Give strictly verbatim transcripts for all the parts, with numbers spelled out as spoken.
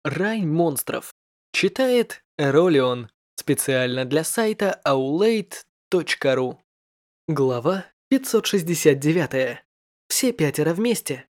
Рай монстров. Читает Эролион. Специально для сайта аулейт точка ру. Глава пятьсот шестьдесят девять. Все пятеро вместе.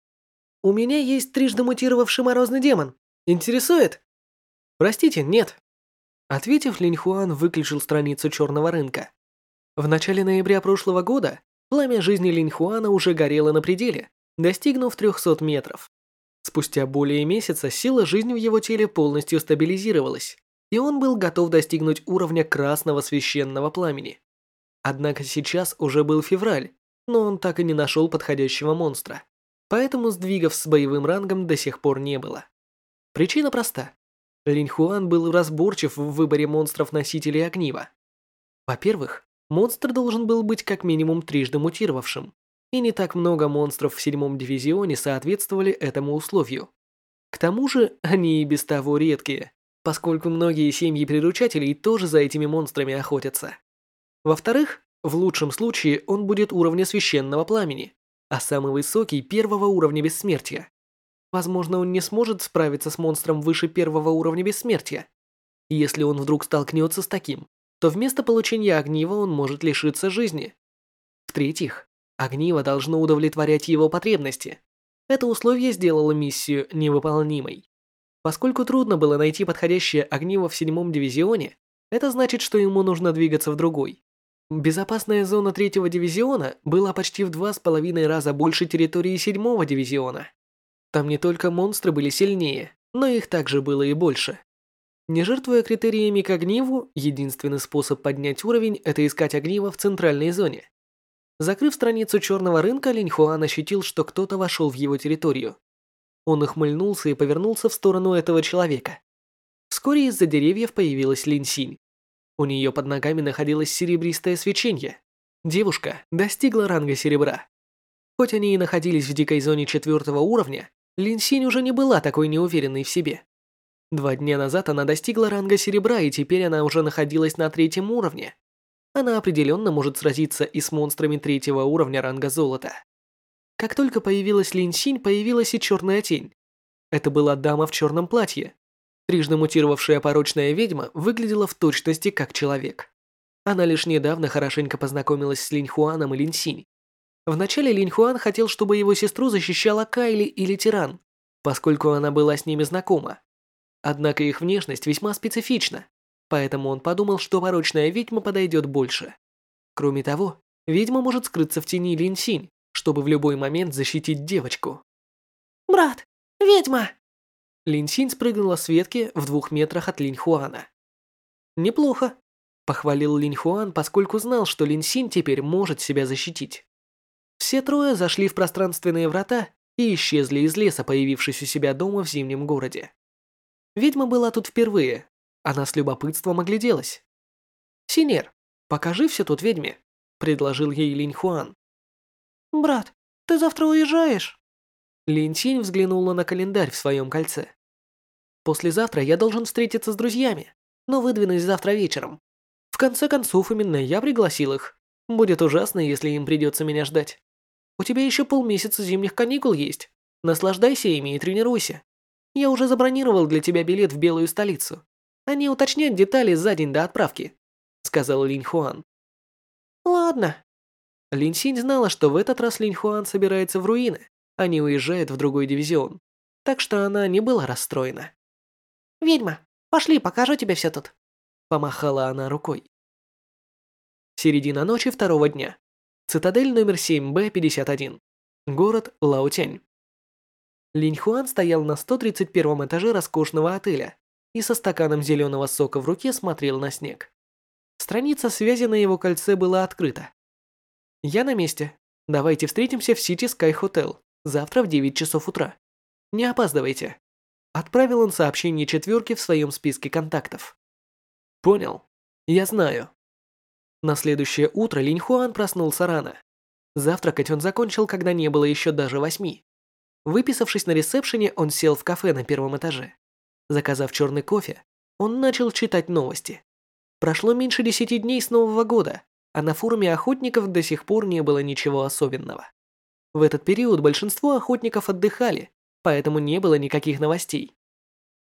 У меня есть трижды мутировавший морозный демон. Интересует? Простите, нет. Ответив, Линь Хуан выключил страницу черного рынка. В начале ноября прошлого года пламя жизни Линь Хуана уже горело на пределе, достигнув трехсот метров. Спустя более месяца сила жизни в его теле полностью стабилизировалась, и он был готов достигнуть уровня красного священного пламени. Однако сейчас уже был февраль, но он так и не нашел подходящего монстра, поэтому сдвигов с боевым рангом до сих пор не было. Причина проста. Линь Хуан был разборчив в выборе монстров-носителей огнива. Во-первых, монстр должен был быть как минимум трижды мутировавшим, и не так много монстров в седьмом дивизионе соответствовали этому условию. К тому же, они и без того редкие, поскольку многие семьи приручателей тоже за этими монстрами охотятся. Во-вторых, в лучшем случае он будет уровня священного пламени, а самый высокий первого уровня бессмертия. Возможно, он не сможет справиться с монстром выше первого уровня бессмертия. Если он вдруг столкнется с таким, то вместо получения огнива он может лишиться жизни. В-третьих, огниво должно удовлетворять его потребности. Это условие сделало миссию невыполнимой. Поскольку трудно было найти подходящее огниво в седьмом дивизионе, это значит, что ему нужно двигаться в другой. Безопасная зона третьего дивизиона была почти в два с половиной раза больше территории седьмого дивизиона. Там не только монстры были сильнее, но их также было и больше. Не жертвуя критериями к огниву, единственный способ поднять уровень – это искать огниво в центральной зоне. Закрыв страницу черного рынка, Линь Хуан ощутил, что кто-то вошел в его территорию. Он ухмыльнулся и повернулся в сторону этого человека. Вскоре из-за деревьев появилась Линь Синь. У нее под ногами находилось серебристое свечение. Девушка достигла ранга серебра. Хоть они и находились в дикой зоне четвертого уровня, Линь Синь уже не была такой неуверенной в себе. Два дня назад она достигла ранга серебра, и теперь она уже находилась на третьем уровне. Она определенно может сразиться и с монстрами третьего уровня ранга золота. Как только появилась Линь Синь, появилась и черная тень. Это была дама в черном платье. Трижды мутировавшая порочная ведьма выглядела в точности как человек. Она лишь недавно хорошенько познакомилась с Линь Хуаном и Линь Синь. Вначале Линь Хуан хотел, чтобы его сестру защищала Кайли или Тиран, поскольку она была с ними знакома. Однако их внешность весьма специфична. Поэтому он подумал, что порочная ведьма подойдет больше. Кроме того, ведьма может скрыться в тени Линь Синь, чтобы в любой момент защитить девочку. «Брат, ведьма!» Линь Синь спрыгнула с ветки в двух метрах от Линь Хуана. «Неплохо», – похвалил Линь Хуан, поскольку знал, что Линь Синь теперь может себя защитить. Все трое зашли в пространственные врата и исчезли из леса, появившись у себя дома в зимнем городе. Ведьма была тут впервые. Она с любопытством огляделась. «Синер, покажи все тут ведьме», – предложил ей Линь Хуан. «Брат, ты завтра уезжаешь?» Линь Синь взглянула на календарь в своем кольце. «Послезавтра я должен встретиться с друзьями, но выдвинусь завтра вечером. В конце концов, именно я пригласил их. Будет ужасно, если им придется меня ждать. У тебя еще полмесяца зимних каникул есть. Наслаждайся ими и тренируйся. Я уже забронировал для тебя билет в Белую столицу. Они уточнят детали за день до отправки», — сказал Линь Хуан. «Ладно». Линь Синь знала, что в этот раз Линь Хуан собирается в руины, а не уезжает в другой дивизион, так что она не была расстроена. «Ведьма, пошли, покажу тебе все тут», — помахала она рукой. Середина ночи второго дня. Цитадель номер семь Б пятьдесят один. Город Лаотянь. Линь Хуан стоял на сто тридцать первом этаже роскошного отеля и со стаканом зеленого сока в руке смотрел на снег. Страница связи на его кольце была открыта. «Я на месте. Давайте встретимся в City Sky Hotel завтра в девять часов утра. Не опаздывайте». Отправил он сообщение четверке в своем списке контактов. «Понял. Я знаю». На следующее утро Линь Хуан проснулся рано. Завтракать он закончил, когда не было еще даже восьми. Выписавшись на ресепшене, он сел в кафе на первом этаже. Заказав черный кофе, он начал читать новости. Прошло меньше десяти дней с Нового года, а на форуме охотников до сих пор не было ничего особенного. В этот период большинство охотников отдыхали, поэтому не было никаких новостей.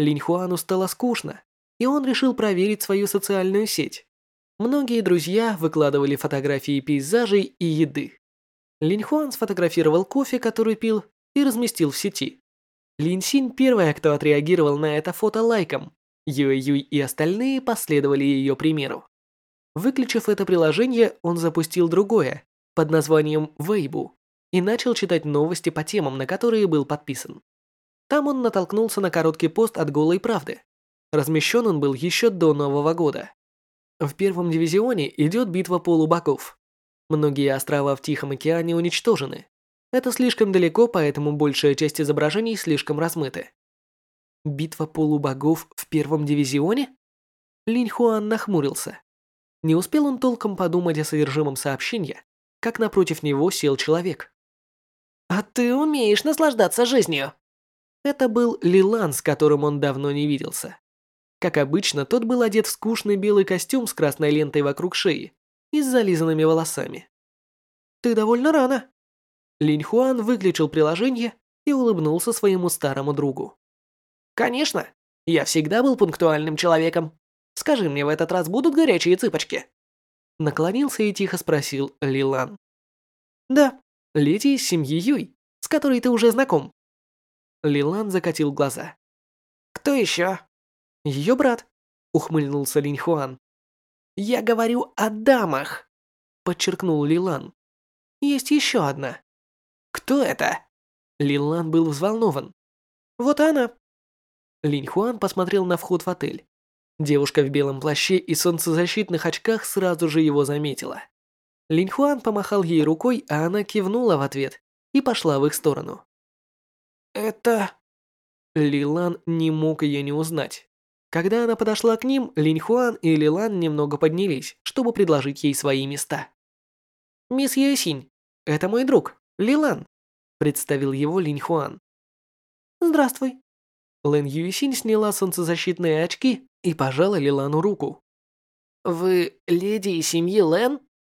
Линь Хуану стало скучно, и он решил проверить свою социальную сеть. Многие друзья выкладывали фотографии пейзажей и еды. Линь Хуан сфотографировал кофе, который пил, и разместил в сети. Лин Синь первая, кто отреагировал на это фото лайком. Юэ Юй и остальные последовали ее примеру. Выключив это приложение, он запустил другое, под названием Weibo, и начал читать новости по темам, на которые был подписан. Там он натолкнулся на короткий пост от Голой Правды. Размещен он был еще до Нового года. В первом дивизионе идет битва полубогов. Многие острова в Тихом океане уничтожены. Это слишком далеко, поэтому большая часть изображений слишком размыты. Битва полубогов в первом дивизионе? Линь Хуан нахмурился. Не успел он толком подумать о содержимом сообщения, как напротив него сел человек. «А ты умеешь наслаждаться жизнью!» Это был Лилан, с которым он давно не виделся. Как обычно, тот был одет в скучный белый костюм с красной лентой вокруг шеи и с зализанными волосами. «Ты довольно рано». Линь Хуан выключил приложение и улыбнулся своему старому другу. «Конечно, я всегда был пунктуальным человеком. Скажи мне, в этот раз будут горячие цыпочки?» Наклонился и тихо спросил Лилан. «Да, леди из семьи Юй, с которой ты уже знаком». Лилан закатил глаза. «Кто еще?» «Ее брат», — ухмыльнулся Линь Хуан. «Я говорю о дамах», — подчеркнул Лилан. «Есть еще одна». «Кто это?» Лилан был взволнован. «Вот она». Линь Хуан посмотрел на вход в отель. Девушка в белом плаще и солнцезащитных очках сразу же его заметила. Линь Хуан помахал ей рукой, а она кивнула в ответ и пошла в их сторону. «Это...» Лилан не мог ее не узнать. Когда она подошла к ним, Линь Хуан и Лилан немного поднялись, чтобы предложить ей свои места. «Мисс Юэсинь, это мой друг, Лилан», — представил его Линь Хуан. «Здравствуй». Лэн Юэсинь сняла солнцезащитные очки и пожала Лилану руку. «Вы леди из семьи Лэн?»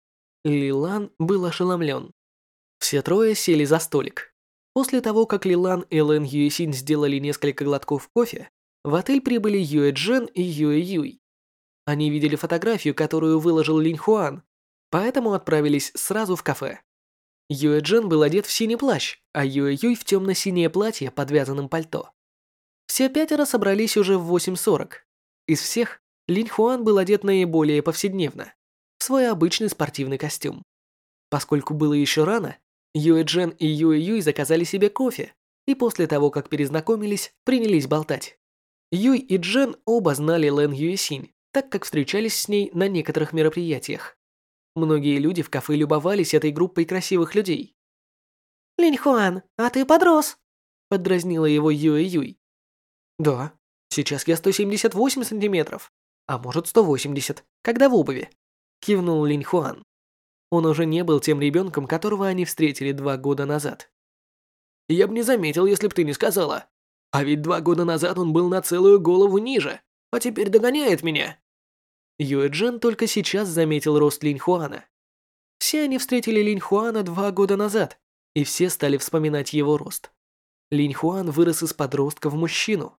Лилан был ошеломлен. Все трое сели за столик. После того, как Лилан и Лэн Юэсинь сделали несколько глотков кофе, в отель прибыли Юэ Джен и Юэ Юй. Они видели фотографию, которую выложил Линь Хуан, поэтому отправились сразу в кафе. Юэ Джен был одет в синий плащ, а Юэ Юй в темно-синее платье под вязаным пальто. Все пятеро собрались уже в восемь сорок. Из всех Линь Хуан был одет наиболее повседневно, в свой обычный спортивный костюм. Поскольку было еще рано, Юэ Джен и Юэ Юй заказали себе кофе, и после того, как перезнакомились, принялись болтать. Юй и Джен оба знали Лэн Юэсинь, так как встречались с ней на некоторых мероприятиях. Многие люди в кафе любовались этой группой красивых людей. «Линь Хуан, а ты подрос», — поддразнила его Юэ Юй. «Да, сейчас я сто семьдесят восемь сантиметров, а может сто восемьдесят, когда в обуви», — кивнул Линь Хуан. Он уже не был тем ребенком, которого они встретили два года назад. «Я бы не заметил, если бы ты не сказала. А ведь два года назад он был на целую голову ниже, а теперь догоняет меня». Юэ Джен только сейчас заметил рост Линь Хуана. Все они встретили Линь Хуана два года назад, и все стали вспоминать его рост. Линь Хуан вырос из подростка в мужчину.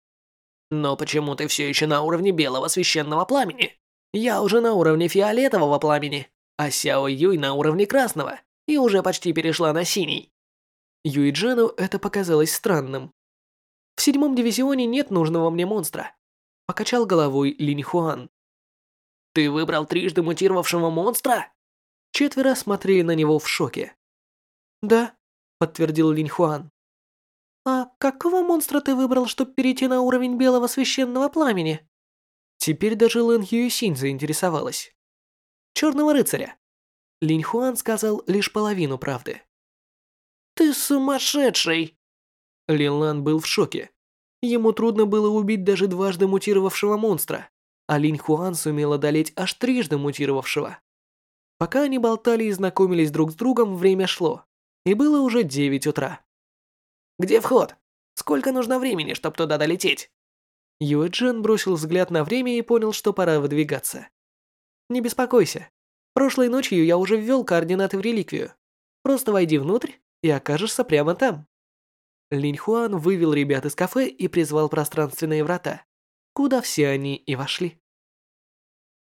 «Но почему ты все еще на уровне белого священного пламени? Я уже на уровне фиолетового пламени, а Сяо Юй на уровне красного и уже почти перешла на синий». Юй Джену это показалось странным. «В седьмом дивизионе нет нужного мне монстра», — покачал головой Линь Хуан. «Ты выбрал трижды мутировавшего монстра?» Четверо смотрели на него в шоке. «Да», — подтвердил Линь Хуан. «А какого монстра ты выбрал, чтобы перейти на уровень белого священного пламени?» Теперь даже Лэн Юэсинь заинтересовалась. «Черного рыцаря». Линь Хуан сказал лишь половину правды. «Ты сумасшедший!» Лин был в шоке. Ему трудно было убить даже дважды мутировавшего монстра, а Линь Хуан сумел одолеть аж трижды мутировавшего. Пока они болтали и знакомились друг с другом, время шло, и было уже девять утра. «Где вход? Сколько нужно времени, чтобы туда долететь?» Юэ Джен бросил взгляд на время и понял, что пора выдвигаться. «Не беспокойся. Прошлой ночью я уже ввел координаты в реликвию. Просто войди внутрь и окажешься прямо там». Линь Хуан вывел ребят из кафе и призвал пространственные врата, куда все они и вошли.